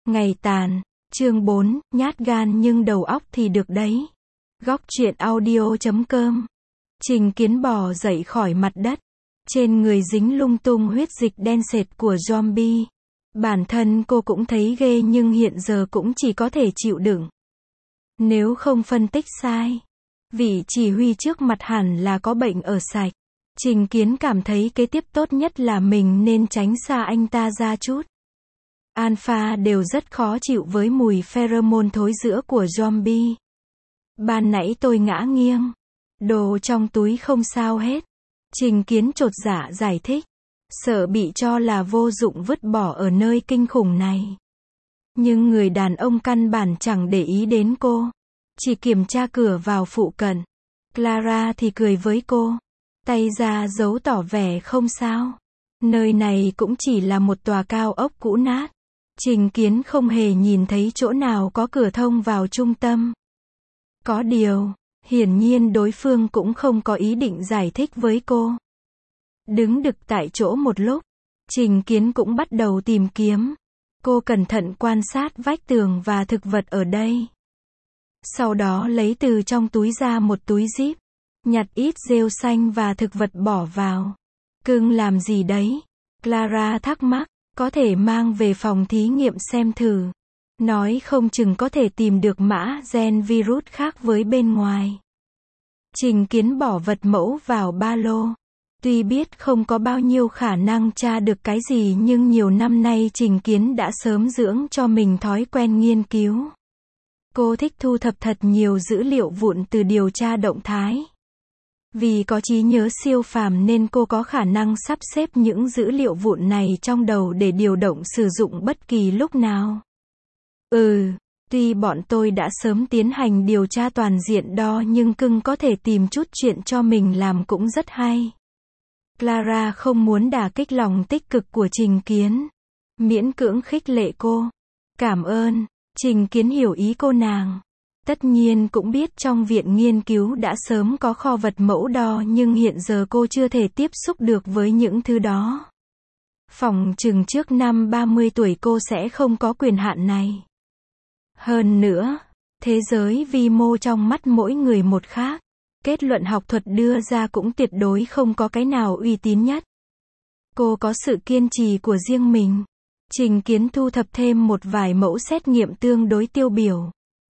Ngày tàn, chương 4, nhát gan nhưng đầu óc thì được đấy. Góc truyện audio.com. Trình Kiến bò dậy khỏi mặt đất. Trên người dính lung tung huyết dịch đen sệt của zombie. Bản thân cô cũng thấy ghê nhưng hiện giờ cũng chỉ có thể chịu đựng. Nếu không phân tích sai, vị chỉ huy trước mặt hẳn là có bệnh ở sạch. Trình Kiến cảm thấy kế tiếp tốt nhất là mình nên tránh xa anh ta ra chút. Alpha đều rất khó chịu với mùi pheromone thối rữa của zombie. Ban nãy tôi ngã nghiêng. Đồ trong túi không sao hết. Trình Kiến chột dạ giải thích. Sợ bị cho là vô dụng vứt bỏ ở nơi kinh khủng này. Nhưng người đàn ông căn bản chẳng để ý đến cô. Chỉ kiểm tra cửa vào phụ cận. Clara thì cười với cô. Tay ra dấu tỏ vẻ không sao. Nơi này cũng chỉ là một tòa cao ốc cũ nát. Trình Kiến không hề nhìn thấy chỗ nào có cửa thông vào trung tâm. Có điều, hiển nhiên đối phương cũng không có ý định giải thích với cô. Đứng đực tại chỗ một lúc, Trình Kiến cũng bắt đầu tìm kiếm. Cô cẩn thận quan sát vách tường và thực vật ở đây. Sau đó lấy từ trong túi ra một túi zip, nhặt ít rêu xanh và thực vật bỏ vào. Cưng làm gì đấy? Clara thắc mắc. Có thể mang về phòng thí nghiệm xem thử. Nói không chừng có thể tìm được mã gen virus khác với bên ngoài. Trình Kiến bỏ vật mẫu vào ba lô. Tuy biết không có bao nhiêu khả năng tra được cái gì nhưng nhiều năm nay Trình Kiến đã sớm dưỡng cho mình thói quen nghiên cứu. Cô thích thu thập thật nhiều dữ liệu vụn từ điều tra động thái. Vì có trí nhớ siêu phàm nên cô có khả năng sắp xếp những dữ liệu vụn này trong đầu để điều động sử dụng bất kỳ lúc nào. Tuy bọn tôi đã sớm tiến hành điều tra toàn diện đo nhưng cưng có thể tìm chút chuyện cho mình làm cũng rất hay. Clara không muốn đả kích lòng tích cực của Trình Kiến. Miễn cưỡng khích lệ cô. Cảm ơn. Trình Kiến hiểu ý cô nàng. Tất nhiên cũng biết trong viện nghiên cứu đã sớm có kho vật mẫu đo nhưng hiện giờ cô chưa thể tiếp xúc được với những thứ đó. Phỏng chừng trước năm 30 tuổi cô sẽ không có quyền hạn này. Hơn nữa, thế giới vi mô trong mắt mỗi người một khác. Kết luận học thuật đưa ra cũng tuyệt đối không có cái nào uy tín nhất. Cô có sự kiên trì của riêng mình. Trình Kiến thu thập thêm một vài mẫu xét nghiệm tương đối tiêu biểu.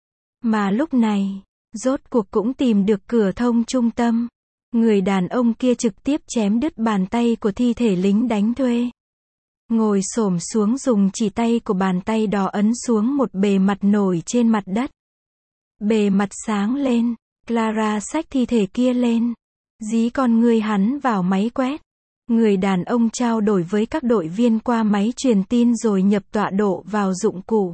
Mà lúc này, rốt cuộc cũng tìm được cửa thông trung tâm. Người đàn ông kia trực tiếp chém đứt bàn tay của thi thể lính đánh thuê. Ngồi xổm xuống dùng chỉ tay của bàn tay đó ấn xuống một bề mặt nổi trên mặt đất. Bề mặt sáng lên, Clara xách thi thể kia lên. Dí con ngươi hắn vào máy quét. Người đàn ông trao đổi với các đội viên qua máy truyền tin rồi nhập tọa độ vào dụng cụ.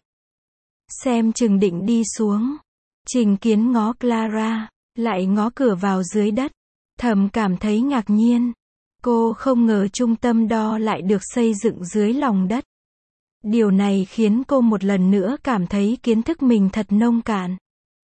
Xem chừng định đi xuống. Trình Kiến ngó Clara, lại ngó cửa vào dưới đất. Thầm cảm thấy ngạc nhiên. Cô không ngờ trung tâm đo lại được xây dựng dưới lòng đất. Điều này khiến cô một lần nữa cảm thấy kiến thức mình thật nông cạn.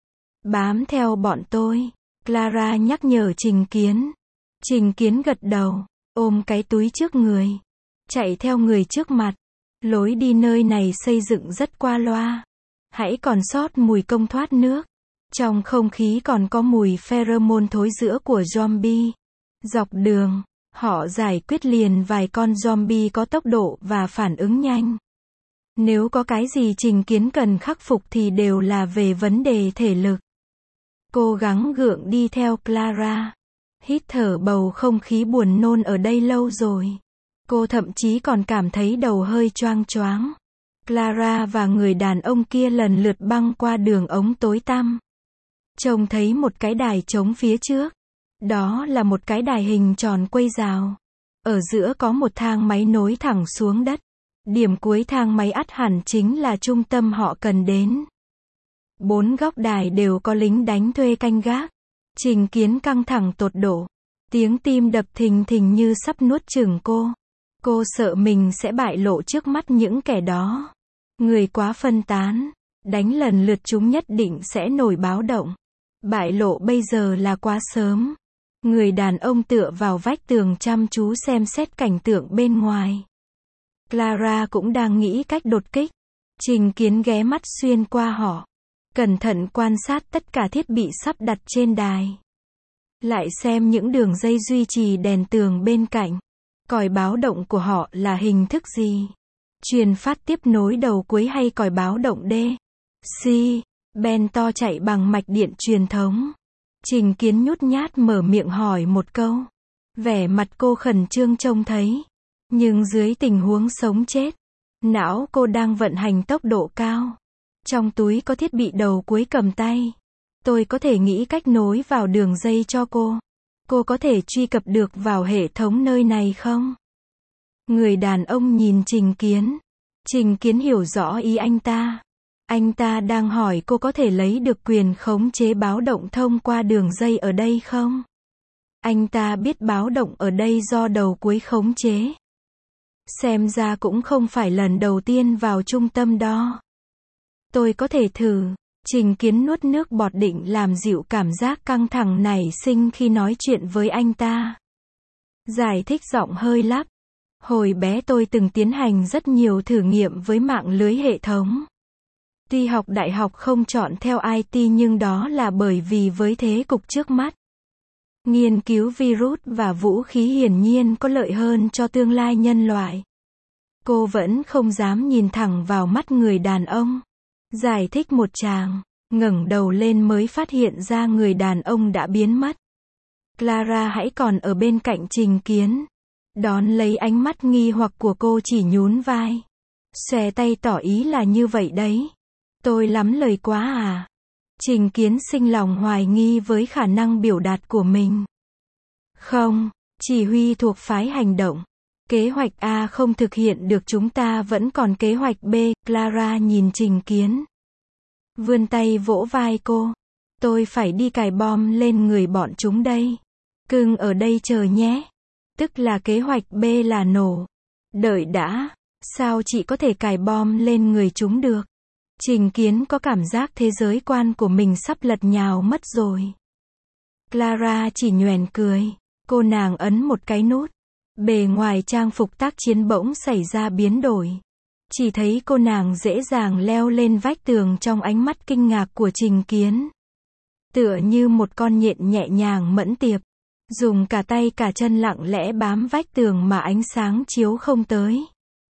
Bám theo bọn tôi, Clara nhắc nhở Trình Kiến. Trình Kiến gật đầu, ôm cái túi trước người. Chạy theo người trước mặt. Lối đi nơi này xây dựng rất qua loa. Hãy còn sót mùi công thoát nước. Trong không khí còn có mùi pheromone thối rữa của zombie. Dọc đường, họ giải quyết liền vài con zombie có tốc độ và phản ứng nhanh. Nếu có cái gì Trình Kiến cần khắc phục thì đều là về vấn đề thể lực. Cố gắng gượng đi theo Clara. Hít thở bầu không khí buồn nôn ở đây lâu rồi. Cô thậm chí còn cảm thấy đầu hơi choang choáng. Clara và người đàn ông kia lần lượt băng qua đường ống tối tăm. Trông thấy một cái đài trống phía trước. Đó là một cái đài hình tròn quây rào. Ở giữa có một thang máy nối thẳng xuống đất. Điểm cuối thang máy ắt hẳn chính là trung tâm họ cần đến. 4 góc đài đều có lính đánh thuê canh gác. Trình Kiến căng thẳng tột độ. Tiếng tim đập thình thình như sắp nuốt chửng cô. Cô sợ mình sẽ bại lộ trước mắt những kẻ đó. Người quá phân tán. Đánh lần lượt chúng nhất định sẽ nổi báo động. Bại lộ bây giờ là quá sớm. Người đàn ông tựa vào vách tường chăm chú xem xét cảnh tượng bên ngoài. Clara cũng đang nghĩ cách đột kích. Trình Kiến ghé mắt xuyên qua họ, cẩn thận quan sát tất cả thiết bị sắp đặt trên đài. Lại xem những đường dây duy trì đèn tường bên cạnh. Còi báo động của họ là hình thức gì? Truyền phát tiếp nối đầu cuối hay còi báo động D, C, ben to chạy bằng mạch điện truyền thống? Trình Kiến nhút nhát mở miệng hỏi một câu. Vẻ mặt cô khẩn trương trông thấy. Nhưng dưới tình huống sống chết, não cô đang vận hành tốc độ cao. Trong túi có thiết bị đầu cuối cầm tay. Tôi có thể nghĩ cách nối vào đường dây cho cô. Cô có thể truy cập được vào hệ thống nơi này không? Người đàn ông nhìn Trình Kiến. Trình Kiến hiểu rõ ý anh ta. Anh ta đang hỏi cô có thể lấy được quyền khống chế báo động thông qua đường dây ở đây không? Anh ta biết báo động ở đây do đầu cuối khống chế. Xem ra cũng không phải lần đầu tiên vào trung tâm đó. Tôi có thể thử. Trình Kiến nuốt nước bọt định làm dịu cảm giác căng thẳng nảy sinh khi nói chuyện với anh ta. Giải thích giọng hơi lắp. Hồi bé tôi từng tiến hành rất nhiều thử nghiệm với mạng lưới hệ thống. Tuy học đại học không chọn theo IT nhưng đó là bởi vì với thế cục trước mắt. Nghiên cứu virus và vũ khí hiển nhiên có lợi hơn cho tương lai nhân loại. Cô vẫn không dám nhìn thẳng vào mắt người đàn ông. Giải thích một tràng, ngẩng đầu lên mới phát hiện ra người đàn ông đã biến mất. Clara hãy còn ở bên cạnh Trình Kiến. Đón lấy ánh mắt nghi hoặc của cô chỉ nhún vai. Xòe tay tỏ ý là như vậy đấy. Tôi lắm lời quá à? Trình Kiến sinh lòng hoài nghi với khả năng biểu đạt của mình. Không, chỉ huy thuộc phái hành động. Kế hoạch A không thực hiện được chúng ta vẫn còn kế hoạch B. Clara nhìn Trình Kiến. Vươn tay vỗ vai cô. Tôi phải đi cài bom lên người bọn chúng đây. Cưng ở đây chờ nhé. Tức là kế hoạch B là nổ. Đợi đã. Sao chị có thể cài bom lên người chúng được? Trình Kiến có cảm giác thế giới quan của mình sắp lật nhào mất rồi. Clara chỉ nhoẻn cười. Cô nàng ấn một cái nút. Bề ngoài trang phục tác chiến bỗng xảy ra biến đổi. Chỉ thấy cô nàng dễ dàng leo lên vách tường trong ánh mắt kinh ngạc của Trình Kiến. Tựa như một con nhện nhẹ nhàng mẫn tiệp. Dùng cả tay cả chân lặng lẽ bám vách tường mà ánh sáng chiếu không tới.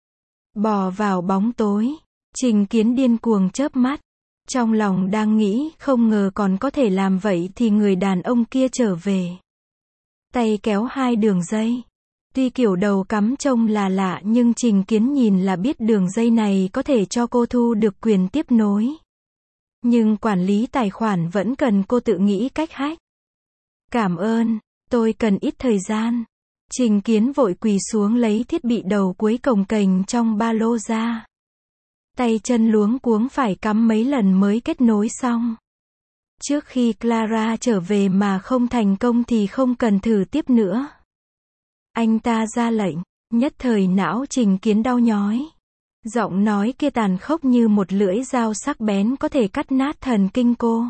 Bò vào bóng tối. Trình Kiến điên cuồng chớp mắt. Trong lòng đang nghĩ không ngờ còn có thể làm vậy thì người đàn ông kia trở về. Tay kéo hai đường dây. Tuy kiểu đầu cắm trông là lạ nhưng Trình Kiến nhìn là biết đường dây này có thể cho cô thu được quyền tiếp nối. Nhưng quản lý tài khoản vẫn cần cô tự nghĩ cách hack. Cảm ơn, tôi cần ít thời gian. Trình Kiến vội quỳ xuống lấy thiết bị đầu cuối cồng kềnh trong ba lô ra. Tay chân luống cuống phải cắm mấy lần mới kết nối xong. Trước khi Clara trở về mà không thành công thì không cần thử tiếp nữa. Anh ta ra lệnh, nhất thời não Trình Kiến đau nhói. Giọng nói kia tàn khốc như một lưỡi dao sắc bén có thể cắt nát thần kinh cô.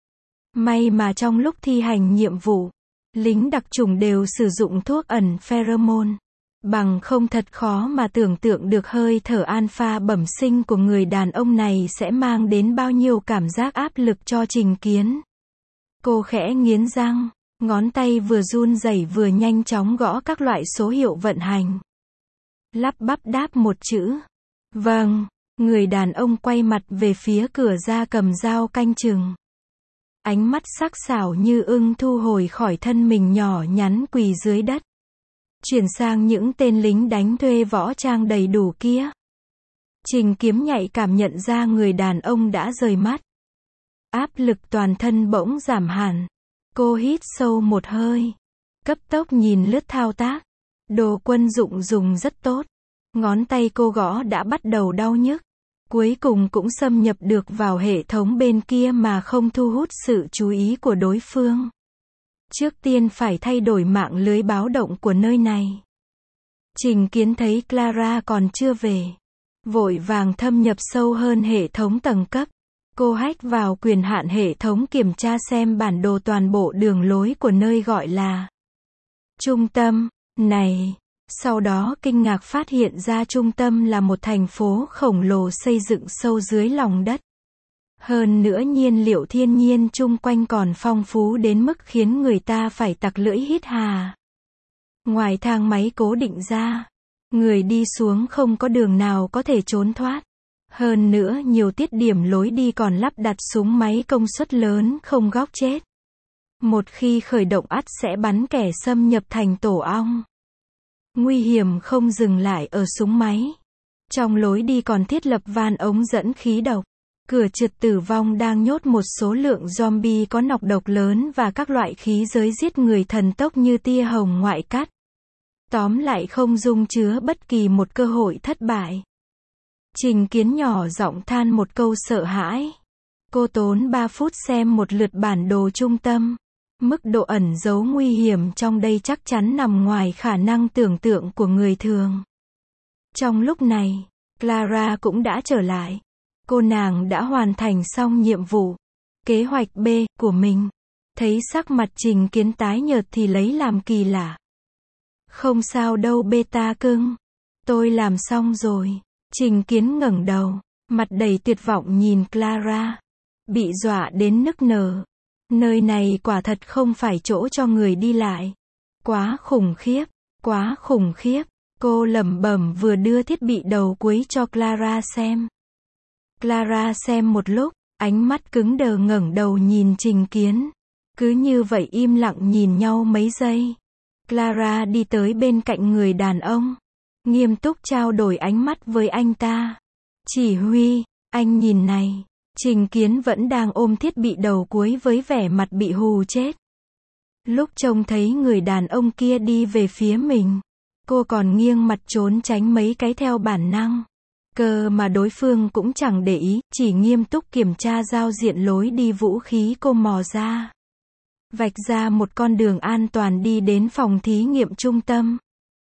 May mà trong lúc thi hành nhiệm vụ, lính đặc chủng đều sử dụng thuốc ẩn pheromone. Bằng không thật khó mà tưởng tượng được hơi thở alpha bẩm sinh của người đàn ông này sẽ mang đến bao nhiêu cảm giác áp lực cho Trình Kiến. Cô khẽ nghiến răng, ngón tay vừa run rẩy vừa nhanh chóng gõ các loại số hiệu vận hành. Lắp bắp đáp một chữ. Vâng, người đàn ông quay mặt về phía cửa ra cầm dao canh chừng. Ánh mắt sắc sảo như ưng thu hồi khỏi thân mình nhỏ nhắn quỳ dưới đất. Chuyển sang những tên lính đánh thuê võ trang đầy đủ kia. Trình Kiếm nhạy cảm nhận ra người đàn ông đã rời mắt. Áp lực toàn thân bỗng giảm hẳn. Cô hít sâu một hơi. Cấp tốc nhìn lướt thao tác. Đồ quân dụng dùng rất tốt. Ngón tay cô gõ đã bắt đầu đau nhức. Cuối cùng cũng xâm nhập được vào hệ thống bên kia mà không thu hút sự chú ý của đối phương. Trước tiên phải thay đổi mạng lưới báo động của nơi này. Trình Kiến thấy Clara còn chưa về. Vội vàng thâm nhập sâu hơn hệ thống tầng cấp. Cô hack vào quyền hạn hệ thống kiểm tra xem bản đồ toàn bộ đường lối của nơi gọi là trung tâm này. Sau đó kinh ngạc phát hiện ra trung tâm là một thành phố khổng lồ xây dựng sâu dưới lòng đất. Hơn nữa nhiên liệu thiên nhiên chung quanh còn phong phú đến mức khiến người ta phải tặc lưỡi hít hà. Ngoài thang máy cố định ra, người đi xuống không có đường nào có thể trốn thoát. Hơn nữa nhiều tiết điểm lối đi còn lắp đặt súng máy công suất lớn không góc chết. Một khi khởi động ắt sẽ bắn kẻ xâm nhập thành tổ ong. Nguy hiểm không dừng lại ở súng máy. Trong lối đi còn thiết lập van ống dẫn khí độc. Cửa trượt tử vong đang nhốt một số lượng zombie có nọc độc lớn và các loại khí giới giết người thần tốc như tia hồng ngoại cắt. Tóm lại không dung chứa bất kỳ một cơ hội thất bại. Trình Kiến nhỏ giọng than một câu sợ hãi. Cô tốn 3 phút xem một lượt bản đồ trung tâm. Mức độ ẩn giấu nguy hiểm trong đây chắc chắn nằm ngoài khả năng tưởng tượng của người thường. Trong lúc này, Clara cũng đã trở lại. Cô nàng đã hoàn thành xong nhiệm vụ, kế hoạch B của mình. Thấy sắc mặt Trình Kiến tái nhợt thì lấy làm kỳ lạ. Không sao đâu beta cưng. Tôi làm xong rồi. Trình Kiến ngẩng đầu, mặt đầy tuyệt vọng nhìn Clara. Bị dọa đến nức nở. Nơi này quả thật không phải chỗ cho người đi lại. Quá khủng khiếp, quá khủng khiếp. Cô lẩm bẩm vừa đưa thiết bị đầu cuối cho Clara xem. Clara xem một lúc, ánh mắt cứng đờ ngẩng đầu nhìn Trình Kiến. Cứ như vậy im lặng nhìn nhau mấy giây. Clara đi tới bên cạnh người đàn ông. Nghiêm túc trao đổi ánh mắt với anh ta. Chỉ huy, anh nhìn này. Trình Kiến vẫn đang ôm thiết bị đầu cuối với vẻ mặt bị hù chết. Lúc trông thấy người đàn ông kia đi về phía mình, cô còn nghiêng mặt trốn tránh mấy cái theo bản năng. Cơ mà đối phương cũng chẳng để ý, chỉ nghiêm túc kiểm tra giao diện lối đi vũ khí cô mò ra. Vạch ra một con đường an toàn đi đến phòng thí nghiệm trung tâm.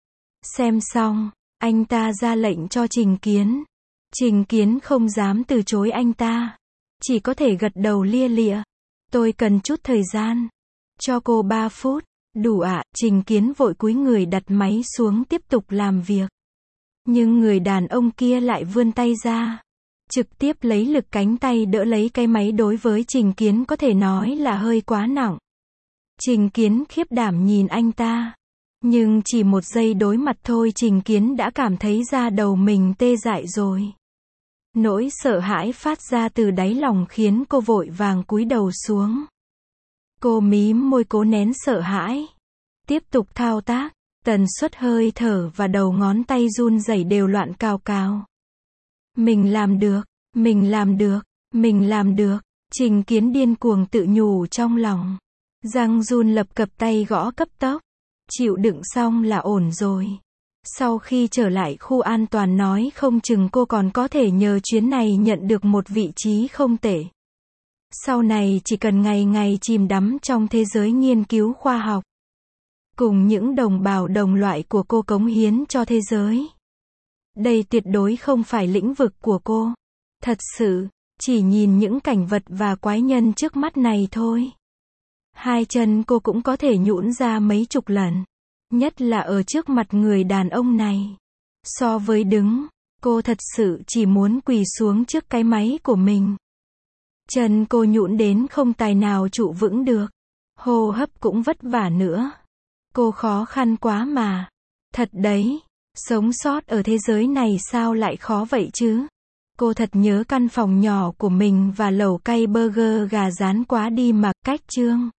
Xem xong, anh ta ra lệnh cho Trình Kiến. Trình Kiến không dám từ chối anh ta. Chỉ có thể gật đầu lia lịa. Tôi cần chút thời gian. Cho cô 3 phút. Đủ ạ, Trình Kiến vội cúi người đặt máy xuống tiếp tục làm việc. Nhưng người đàn ông kia lại vươn tay ra. Trực tiếp lấy lực cánh tay đỡ lấy cái máy đối với Trình Kiến có thể nói là hơi quá nặng. Trình Kiến khiếp đảm nhìn anh ta. Nhưng chỉ một giây đối mặt thôi Trình Kiến đã cảm thấy da đầu mình tê dại rồi. Nỗi sợ hãi phát ra từ đáy lòng khiến cô vội vàng cúi đầu xuống. Cô mím môi cố nén sợ hãi. Tiếp tục thao tác. Tần suất hơi thở và đầu ngón tay run rẩy đều loạn cào cào. Mình làm được, mình làm được, mình làm được. Trình Kiến điên cuồng tự nhủ trong lòng. Răng run lập cập tay gõ cấp tốc. Chịu đựng xong là ổn rồi. Sau khi trở lại khu an toàn nói không chừng cô còn có thể nhờ chuyến này nhận được một vị trí không tệ. Sau này chỉ cần ngày ngày chìm đắm trong thế giới nghiên cứu khoa học. Cùng những đồng bào đồng loại của cô cống hiến cho thế giới. Đây tuyệt đối không phải lĩnh vực của cô. Thật sự, chỉ nhìn những cảnh vật và quái nhân trước mắt này thôi. Hai chân cô cũng có thể nhũn ra mấy chục lần. Nhất là ở trước mặt người đàn ông này. So với đứng, cô thật sự chỉ muốn quỳ xuống trước cái máy của mình. Chân cô nhũn đến không tài nào trụ vững được. Hô hấp cũng vất vả nữa. Cô khó khăn quá mà. Thật đấy, sống sót ở thế giới này sao lại khó vậy chứ? Cô thật nhớ căn phòng nhỏ của mình và lẩu cay burger gà rán quá đi mà. Cách chương